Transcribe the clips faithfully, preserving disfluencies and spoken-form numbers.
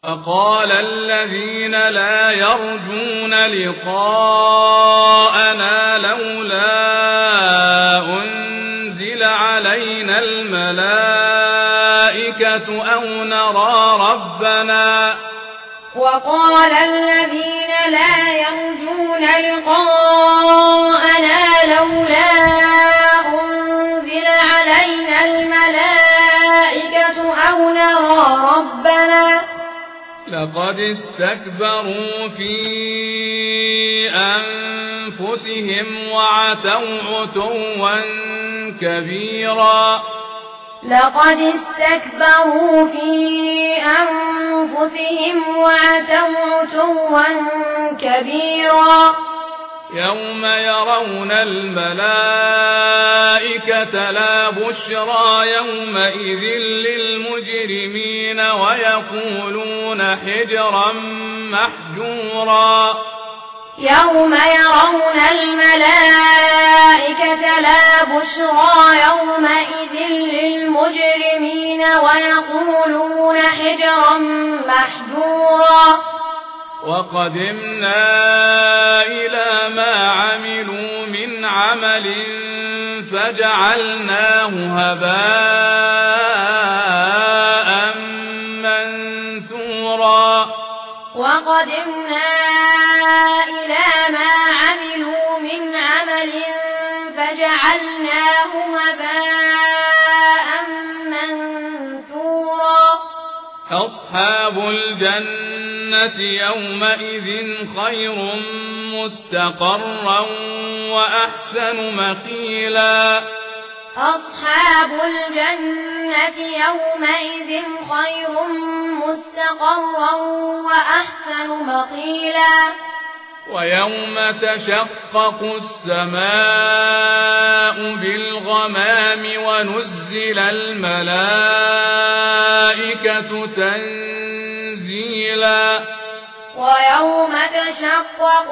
وقال الذين لا يرجون لقاءنا لولا أنزل علينا الملائكة أو نرى ربنا وقال الذين لا يرجون لقاءنا لولا أنزل علينا الملائكة أو نرى ربنا لقد استكبروا في أنفسهم وعتوا عتوا كبيرا لقد استكبروا في أنفسهم وعتوا عتوا كبيرا يوم يرون الملائكة لا بشرى يومئذ للمجرمين ويقولون حجرا محجورا يوم يرون الملائكة لا بشرى يومئذ للمجرمين ويقولون حجرا محجورا وقدمنا إلى ما عملوا من عمل فجعلناه هباء منثورا وقدمنا إلى ما عملوا من عمل فجعلناه هباء منثورا أصحاب الجنة يومئذ خير مستقرا وأحسن مقيلا أصحاب الجنة يومئذ خير مستقرا وأحسن مقيلا ويوم تشقق السماء بالغمام ونزل الملائكة تنزيلا ويوم تشقق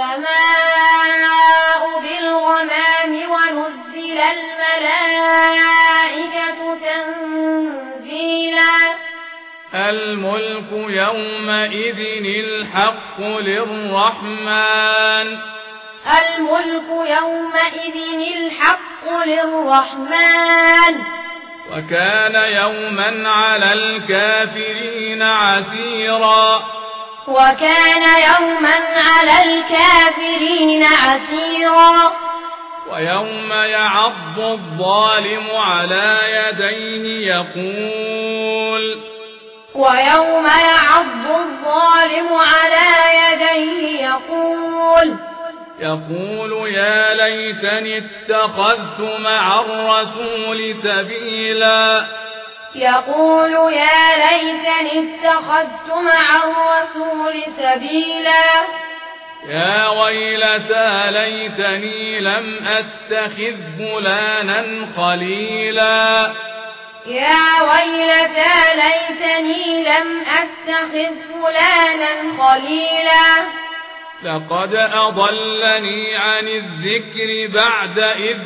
السماء بالغمام ونزل الملائكة تنزيلا الملك يومئذ الحق للرحمن الملك يومئذ الحق للرحمن وكان يوما على الكافرين عسيرا وكان يوما على الكافرين عسيرا ويوم يعض الظالم على يديه يقول ويوم يعض الظالم على يديه يقول يقول يا ليتني اتخذت مع الرسول سبيلا يقول يا ليتني اتخذت مع الرسول سبيلا يا ويلتى ليتني لم أتخذ فلانا خليلا يا ويلتى ليتني لم أتخذ فلانا خليلا لقد أضلني عن الذكر بعد إذ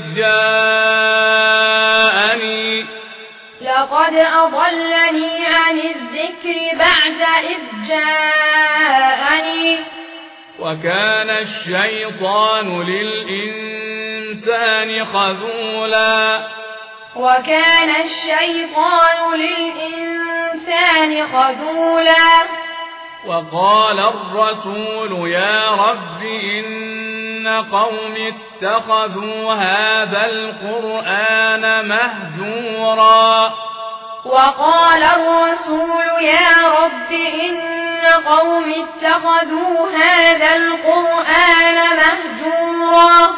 جاءني لقد أضلني عن الذكر بعد إذ جاءني وكان الشيطان للإنسان خذولا وكان الشيطان للإنسان خذولا وقال الرسول يا رب إن قوم اتخذوا هذا القرآن مهجورا وقال الرسول يا رب إن قوم اتخذوا هذا القرآن مهجورا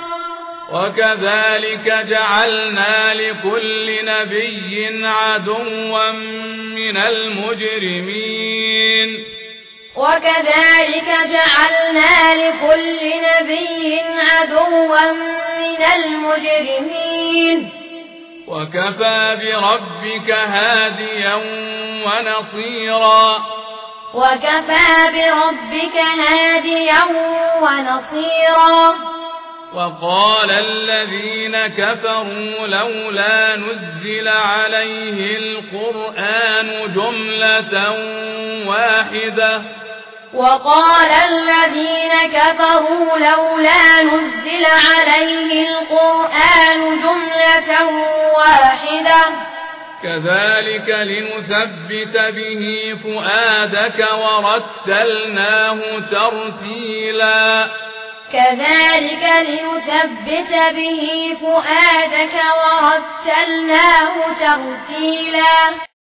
وكذلك جعلنا لكل نبي عدوا من المجرمين وكذلك جعلنا لكل نبي عدوا من المجرمين وكفى بربك هاديا ونصيرا وكفى بربك هاديا ونصيرا وقال الذين كفروا لولا نزل عليه القرآن جملة واحدة وقال الذين كفروا لولا نزل عليه القرآن جملة واحدة كذلك لنثبت به فؤادك ورتلناه ترتيلا كذلك لنثبت به فؤادك ورتلناه ترتيلا